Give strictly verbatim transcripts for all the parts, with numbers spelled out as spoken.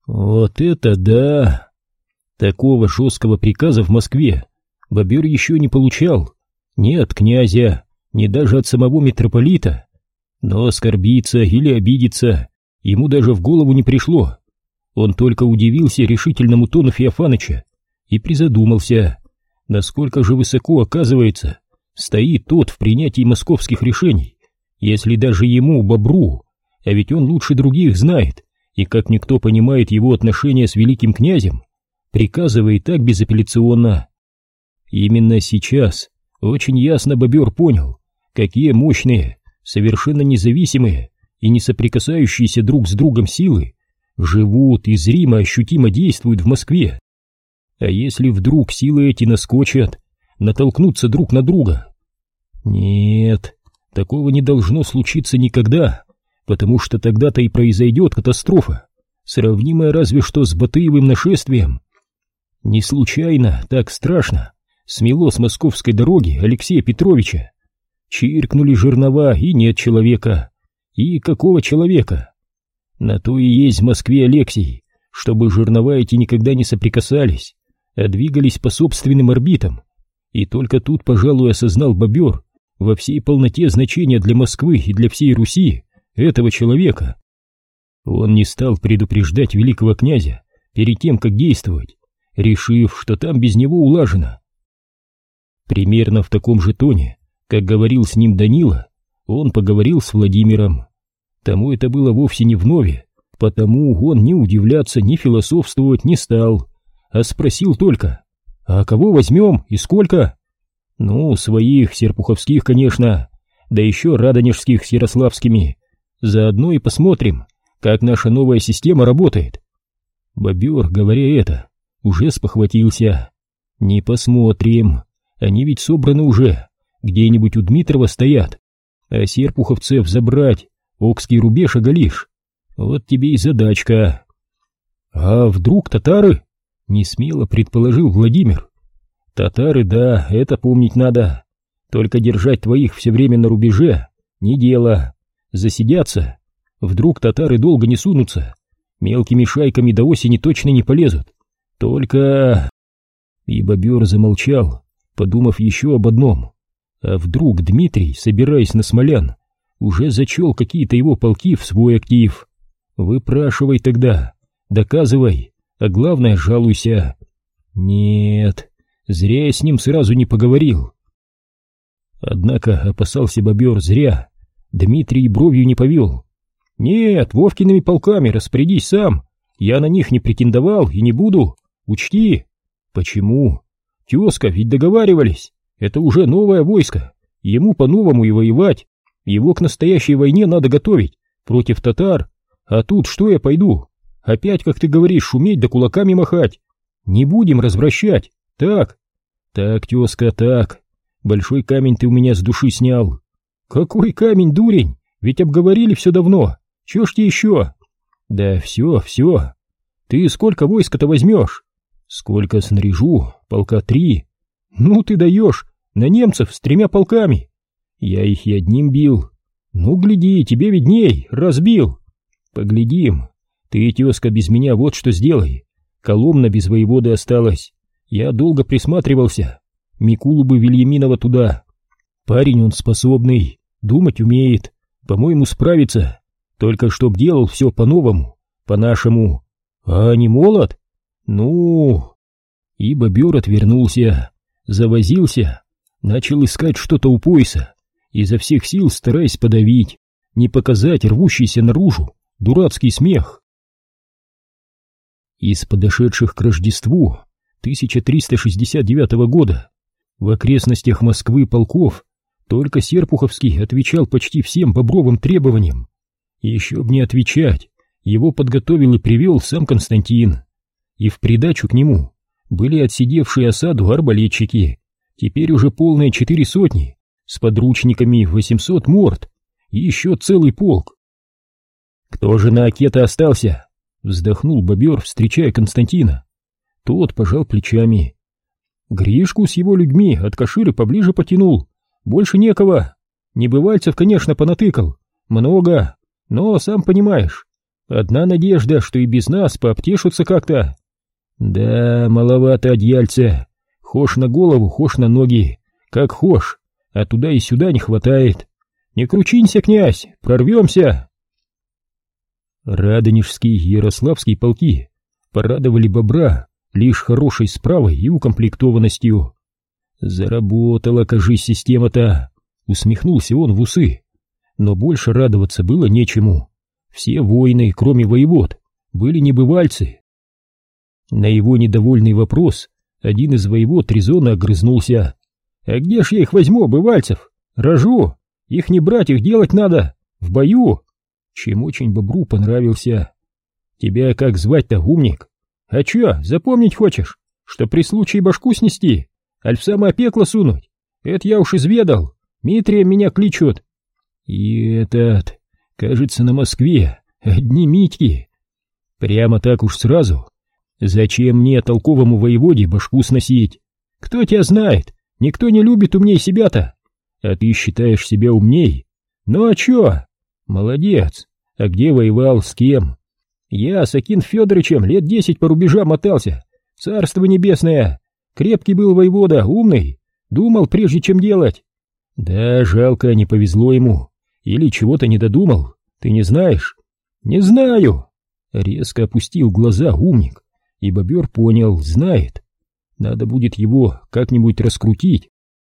Вот это да! Такого жесткого приказа в Москве Бобер еще не получал, ни от князя, ни даже от самого митрополита. Но оскорбиться или обидеться ему даже в голову не пришло. Он только удивился решительному тону Феофаныча и призадумался, насколько же высоко, оказывается, стоит тот в принятии московских решений, если даже ему, Бобру, а ведь он лучше других знает и как никто понимает его отношения с великим князем, приказывает так безапелляционно. Именно сейчас очень ясно Бобер понял, какие мощные, совершенно независимые и не соприкасающиеся друг с другом силы живут и зримо ощутимо действуют в Москве. А если вдруг силы эти наскочат, натолкнутся друг на друга? Нет, такого не должно случиться никогда, потому что тогда-то и произойдет катастрофа, сравнимая разве что с Батыевым нашествием. Не случайно, так страшно, смело с московской дороги Алексея Петровича. Чиркнули жернова, и нет человека. И какого человека? На то и есть в Москве Алексий, чтобы жернова эти никогда не соприкасались, а двигались по собственным орбитам. И только тут, пожалуй, осознал Бобер во всей полноте значения для Москвы и для всей Руси этого человека. Он не стал предупреждать великого князя перед тем, как действовать, решив, что там без него улажено. Примерно в таком же тоне, как говорил с ним Данила, он поговорил с Владимиром. Тому это было вовсе не вновь, потому он ни удивляться, ни философствовать не стал, а спросил только: «А кого возьмем и сколько?» «Ну, своих, серпуховских, конечно, да еще радонежских с ярославскими. Заодно и посмотрим, как наша новая система работает». Бобер, говоря это, уже спохватился. «Не посмотрим, они ведь собраны уже, где-нибудь у Дмитрова стоят, а серпуховцев забрать, Окский рубеж оголишь. Вот тебе и задачка». «А вдруг татары?» — несмело предположил Владимир. «Татары, да, это помнить надо. Только держать твоих все время на рубеже — не дело. Засидятся. Вдруг татары долго не сунутся. Мелкими шайками до осени точно не полезут. Только...» И Бобер замолчал, подумав еще об одном. А вдруг Дмитрий, собираясь на Смолян, уже зачел какие-то его полки в свой актив? Выпрашивай тогда, доказывай, а главное, жалуйся. Нет, зря я с ним сразу не поговорил. Однако опасался Бобер зря. Дмитрий бровью не повел. «Нет, Вовкиными полками распорядись сам. Я на них не претендовал и не буду. Учти». «Почему?» «Тезка, ведь договаривались. Это уже новое войско. Ему по-новому и воевать. Его к настоящей войне надо готовить против татар. А тут что я пойду? Опять, как ты говоришь, шуметь да кулаками махать. Не будем развращать. Так?» «Так, тезка, так. Большой камень ты у меня с души снял». «Какой камень, дурень? Ведь обговорили все давно. Чего ж тебе еще?» «Да все, все. Ты сколько войска-то возьмешь?» «Сколько снаряжу? Полка три». «Ну ты даешь, на немцев с тремя полками». «Я их и одним бил». «Ну гляди, тебе видней, разбил». «Поглядим. Ты, тезка, без меня вот что сделай. Коломна без воеводы осталась. Я долго присматривался. Микулу бы Вильяминова туда. Парень он способный, думать умеет, по-моему, справится. Только чтоб делал все по-новому, по-нашему. А не молод? Ну...» И Бобер отвернулся, завозился, начал искать что-то у пояса, изо всех сил стараясь подавить, не показать рвущийся наружу дурацкий смех. Из подошедших к Рождеству тысяча триста шестьдесят девятого года в окрестностях Москвы полков только Серпуховский отвечал почти всем бобровым требованиям. Еще б не отвечать, его подготовил и привел сам Константин. И в придачу к нему были отсидевшие осаду арбалетчики, теперь уже полные четыре сотни, с подручниками восемьсот морд, и еще целый полк. «Кто же на оке-то остался?» — вздохнул Бобер, встречая Константина. Тот пожал плечами. «Гришку с его людьми от Каширы поближе потянул, больше некого. Небывальцев, конечно, понатыкал, много, но, сам понимаешь, Одна надежда, что и без нас пообтешутся как-то. Да, маловато одеяльца. Хошь на голову, хошь на ноги. Как хошь, а туда и сюда не хватает. Не кручинься, князь, прорвемся. Радонежский и Ярославский полки порадовали Бобра лишь хорошей справой и укомплектованностью. Заработала, кажись, система-то, усмехнулся он в усы. Но больше радоваться было нечему. Все воины, кроме воевод, были небывальцы. На его недовольный вопрос один из воевод резонно огрызнулся. «А где ж я их возьму, бывальцев? Рожу! Их не брать, их делать надо! В бою!» Чем очень Бобру понравился. «Тебя как звать-то, умник? А чё, запомнить хочешь, что при случае башку снести, аль в самое пекло сунуть? Это я уж изведал, Митрием меня кличут». И этот, кажется, на Москве одни Митьки. Прямо так уж сразу. Зачем мне, толковому воеводе, башку сносить? Кто тебя знает? Никто не любит умней себя-то. А ты считаешь себя умней? Ну а чё? Молодец. А где воевал, с кем? Я с Акин Федоровичем лет десять по рубежам мотался. Царство небесное. Крепкий был воевода, умный. Думал, прежде чем делать. Да, жалко, не повезло ему. Или чего-то не додумал. Ты не знаешь? Не знаю. Резко опустил глаза умник. И бобер понял, знает. Надо будет его как-нибудь раскрутить.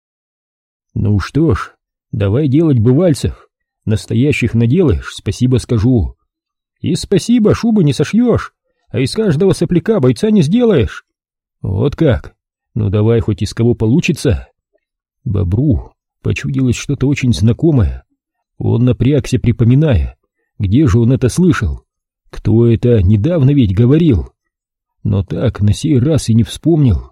Ну что ж, давай делать бывальцев. Настоящих наделаешь, спасибо скажу. И спасибо шубы не сошьешь, а из каждого сопляка бойца не сделаешь. Вот как? Ну давай хоть из кого получится. Бобру почудилось что-то очень знакомое. Он напрягся, припоминая, где же он это слышал. Кто это недавно ведь говорил? Но так на сей раз и не вспомнил.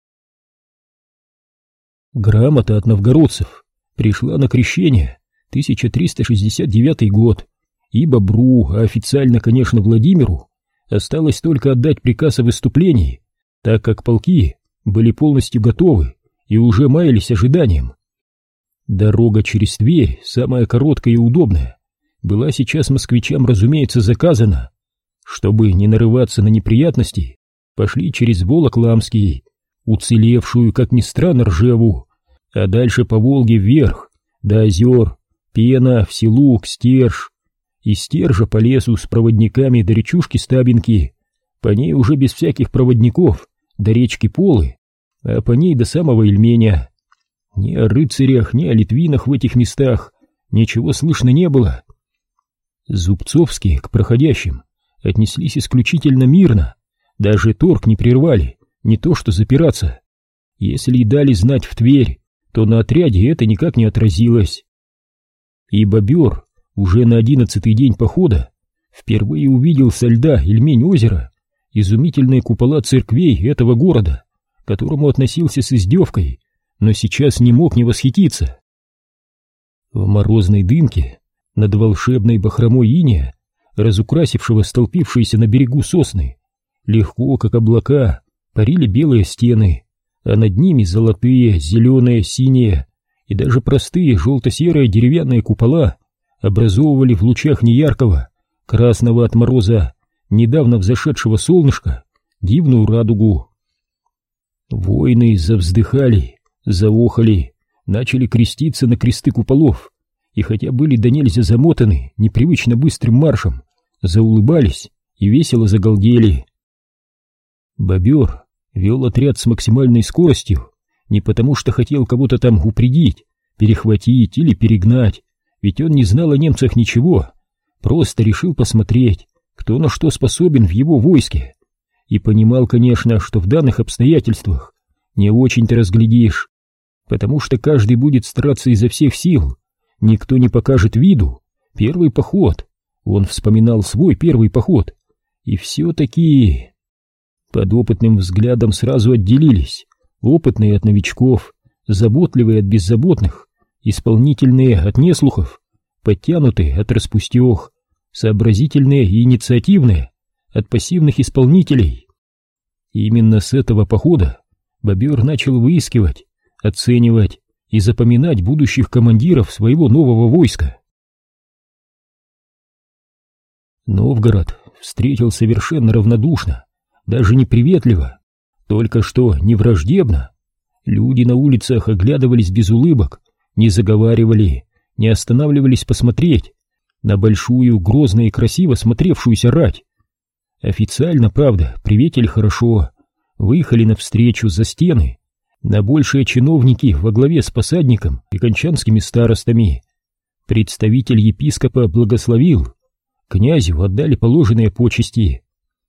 Грамота от новгородцев пришла на крещение, тысяча триста шестьдесят девятый год, и Бобру, а официально, конечно, Владимиру, осталось только отдать приказ о выступлении, так как полки были полностью готовы и уже маялись ожиданием. Дорога через Тверь, самая короткая и удобная, была сейчас москвичам, разумеется, заказана. Чтобы не нарываться на неприятности, пошли через Волокламский, уцелевшую, как ни странно, Ржеву, а дальше по Волге вверх, до озер, Пена, Вселук, Стерж, и Стержа по лесу с проводниками до речушки Стабинки, по ней уже без всяких проводников, до речки Полы, а по ней до самого Ильменя. Ни о рыцарях, ни о литвинах в этих местах ничего слышно не было. Зубцовские к проходящим отнеслись исключительно мирно, даже торг не прервали, не то что запираться. Если и дали знать в Тверь, то на отряде это никак не отразилось. И бобер уже на одиннадцатый день похода впервые увидел со льда Ильмень-озеро изумительные купола церквей этого города, к которому относился с издевкой, но сейчас не мог не восхититься. В морозной дымке над волшебной бахромой иния, разукрасившего столпившиеся на берегу сосны, легко, как облака, парили белые стены, а над ними золотые, зеленые, синие и даже простые желто-серые деревянные купола образовывали в лучах неяркого, красного от мороза, недавно взошедшего солнышка, дивную радугу. Воины завздыхали, заохали, начали креститься на кресты куполов, и хотя были до нельзя замотаны непривычно быстрым маршем, заулыбались и весело загалдели. Бобер вел отряд с максимальной скоростью, не потому что хотел кого-то там упредить, перехватить или перегнать, ведь он не знал о немцах ничего, просто решил посмотреть, кто на что способен в его войске, и понимал, конечно, что в данных обстоятельствах не очень-то разглядишь, потому что каждый будет стараться изо всех сил, никто не покажет виду. Первый поход, он вспоминал свой первый поход, и все-таки... Под опытным взглядом сразу отделились опытные от новичков, заботливые от беззаботных, исполнительные от неслухов, подтянутые от распустех, сообразительные и инициативные от пассивных исполнителей. Именно с этого похода бобер начал выискивать, оценивать и запоминать будущих командиров своего нового войска. Новгород встретил совершенно равнодушно, даже не приветливо, только что не враждебно. Люди на улицах оглядывались без улыбок, не заговаривали, не останавливались посмотреть на большую, грозно и красиво смотревшуюся рать. Официально, правда, приветили хорошо, выехали навстречу за стены, на большие чиновники во главе с посадником и кончанскими старостами. Представитель епископа благословил, князю отдали положенные почести.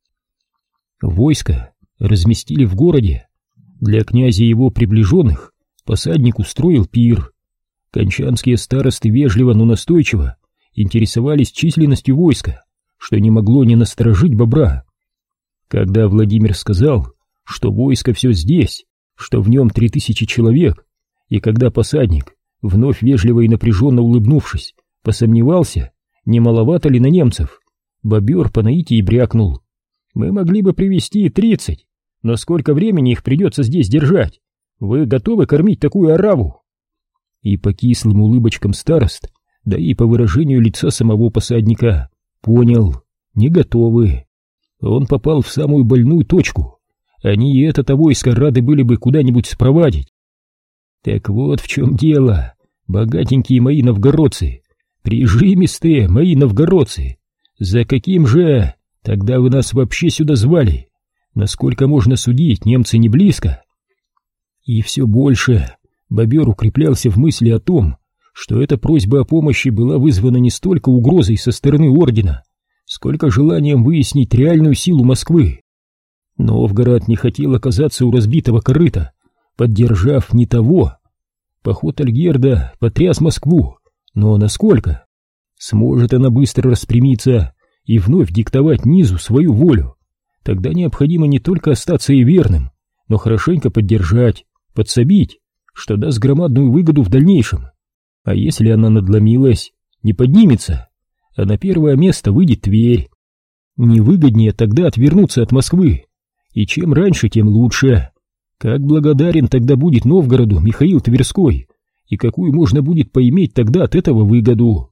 Войско разместили в городе. Для князя и его приближенных посадник устроил пир. Кончанские старосты вежливо, но настойчиво интересовались численностью войска, что не могло не насторожить бобра. Когда Владимир сказал, что войско все здесь, что в нем три тысячи человек, и когда посадник, вновь вежливо и напряженно улыбнувшись, посомневался, не маловато ли на немцев, бобер по наитии брякнул: «Мы могли бы привести тридцать, но сколько времени их придется здесь держать? Вы готовы кормить такую ораву?» И по кислым улыбочкам старост, да и по выражению лица самого посадника, понял: не готовы. Он попал в самую больную точку. Они и это-то войско рады были бы куда-нибудь спровадить. Так вот в чем дело, богатенькие мои новгородцы, прижимистые мои новгородцы. За каким же тогда вы нас вообще сюда звали? Насколько можно судить, немцы не близко. И все больше бобер укреплялся в мысли о том, что эта просьба о помощи была вызвана не столько угрозой со стороны ордена, сколько желанием выяснить реальную силу Москвы. Новгород не хотел оказаться у разбитого корыта, поддержав не того. Поход Альгерда потряс Москву, но насколько? Сможет она быстро распрямиться и вновь диктовать низу свою волю? Тогда необходимо не только остаться ей верным, но хорошенько поддержать, подсобить, что даст громадную выгоду в дальнейшем. А если она надломилась, не поднимется, а на первое место выйдет Тверь, невыгоднее тогда отвернуться от Москвы, и чем раньше, тем лучше. Как благодарен тогда будет Новгороду Михаил Тверской, и какую можно будет поиметь тогда от этого выгоду.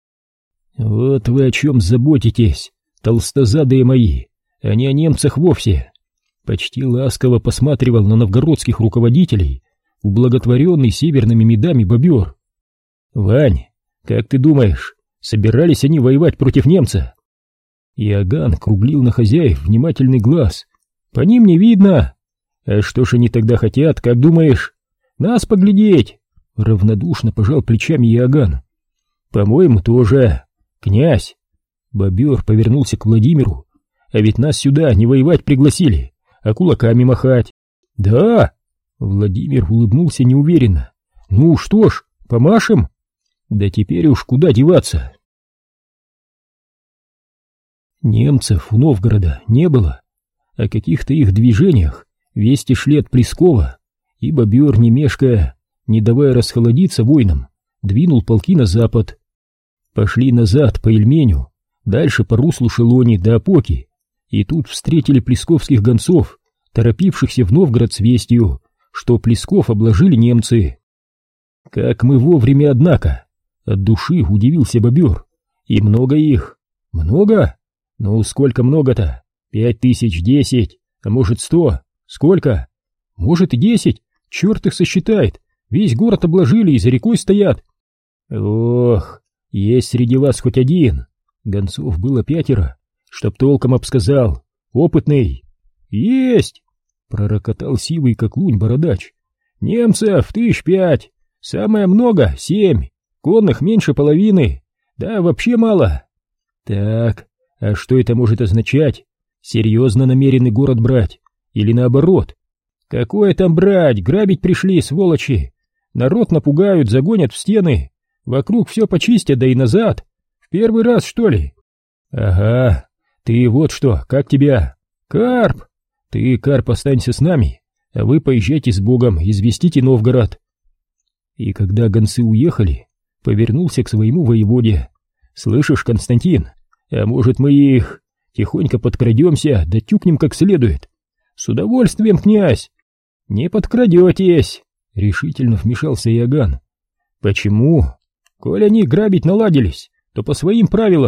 Вот вы о чем заботитесь, толстозадые мои, а не о немцах вовсе. Почти ласково посматривал на новгородских руководителей ублаготворенный северными медами бобер. Вань, как ты думаешь, собирались они воевать против немца? Иоганн круглил на хозяев внимательный глаз. По ним не видно. А что ж они тогда хотят, как думаешь? Нас поглядеть. Равнодушно пожал плечами Иоганн. По-моему, тоже. Князь. Бобер повернулся к Владимиру. А ведь нас сюда не воевать пригласили, а кулаками махать. Да. Владимир улыбнулся неуверенно. Ну что ж, помашем? Да теперь уж куда деваться? Немцев у Новгорода не было. О каких-то их движениях вести шли от Плескова, и бобер, не мешкая, не давая расхолодиться воинам, двинул полки на запад. Пошли назад по Ильменю, дальше по руслу Шелони до Опоки, и тут встретили плесковских гонцов, торопившихся в Новгород с вестью, что Плесков обложили немцы. Как мы вовремя, однако! От души удивился бобер. И много их. Много? Ну, сколько много-то? Пять тысяч, десять, а может сто? Сколько? Может и десять, черт их сосчитает. Весь город обложили и за рекой стоят. Ох, есть среди вас хоть один. Гонцов было пятеро, чтоб толком обсказал. Опытный. Есть! Пророкотал сивый как лунь бородач. Немцев тысяч пять, самое много семь, конных меньше половины, да вообще мало. Так, а что это может означать? Серьезно намерены город брать? Или наоборот? Какое там брать, грабить пришли, сволочи. Народ напугают, загонят в стены, вокруг все почистят, да и назад. В первый раз, что ли? Ага, ты вот что, как тебя? Карп! Ты, Карп, останься с нами, а вы поезжайте с Богом, известите Новгород. И когда гонцы уехали, повернулся к своему воеводе. Слышишь, Константин, а может мы их тихонько подкрадемся, да тюкнем как следует? С удовольствием, князь. Не подкрадетесь, решительно вмешался Иоганн. Почему? Коль они грабить наладились, то по своим правилам.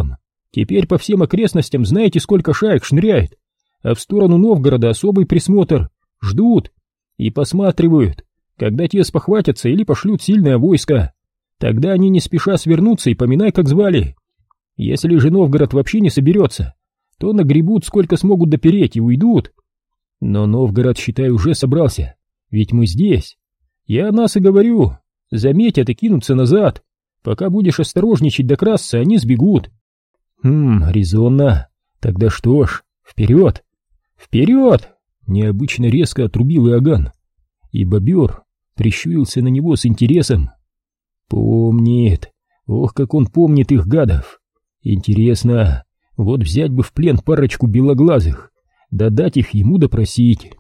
Теперь по всем окрестностям знаете, сколько шаек шныряет, а в сторону Новгорода особый присмотр, ждут и посматривают, когда те спохватятся или пошлют сильное войско. Тогда они не спеша свернутся и поминай, как звали. Если же Новгород вообще не соберется, то нагребут сколько смогут допереть и уйдут. Но Новгород, считай, уже собрался, ведь мы здесь. Я о нас и говорю, заметят и кинутся назад. Пока будешь осторожничать да красться, они сбегут. Хм, резонно. Тогда что ж, вперед! Вперед! Необычно резко отрубил Иоганн, и бобер прищурился на него с интересом. Помнит, ох, как он помнит их, гадов. Интересно, вот взять бы в плен парочку белоглазых, да дать их ему допросить.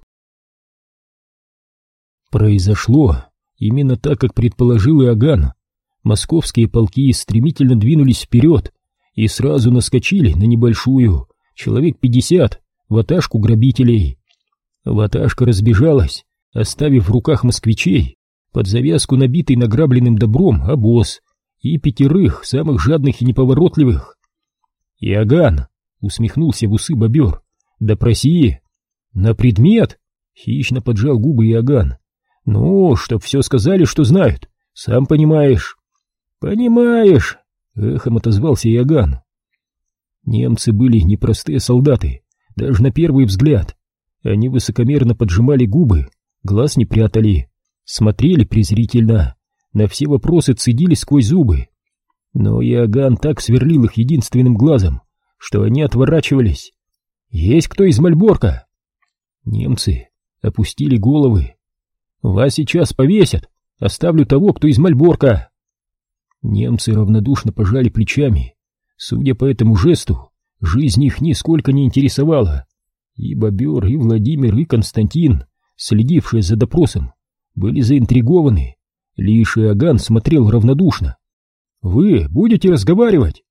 Произошло именно так, как предположил Иоганн. Московские полки стремительно двинулись вперед и сразу наскочили на небольшую, человек пятьдесят, ваташку грабителей. Ваташка разбежалась, оставив в руках москвичей под завязку набитый награбленным добром обоз и пятерых самых жадных и неповоротливых. «Иоганн!» — усмехнулся в усы бобер. «Допроси!» «На предмет?» — хищно поджал губы Иоганн. «Ну, чтоб все сказали, что знают, сам понимаешь». «Понимаешь!» — эхом отозвался Иоганн. Немцы были непростые солдаты, даже на первый взгляд. Они высокомерно поджимали губы, глаз не прятали, смотрели презрительно, на все вопросы цедили сквозь зубы. Но Иоганн так сверлил их единственным глазом, что они отворачивались. «Есть кто из Мальборка?» Немцы опустили головы. «Вас сейчас повесят, оставлю того, кто из Мальборка». Немцы равнодушно пожали плечами. Судя по этому жесту, жизнь их нисколько не интересовала. И бобер, и Владимир, и Константин, следившие за допросом, были заинтригованы. Лишь Иоганн смотрел равнодушно. «Вы будете разговаривать?»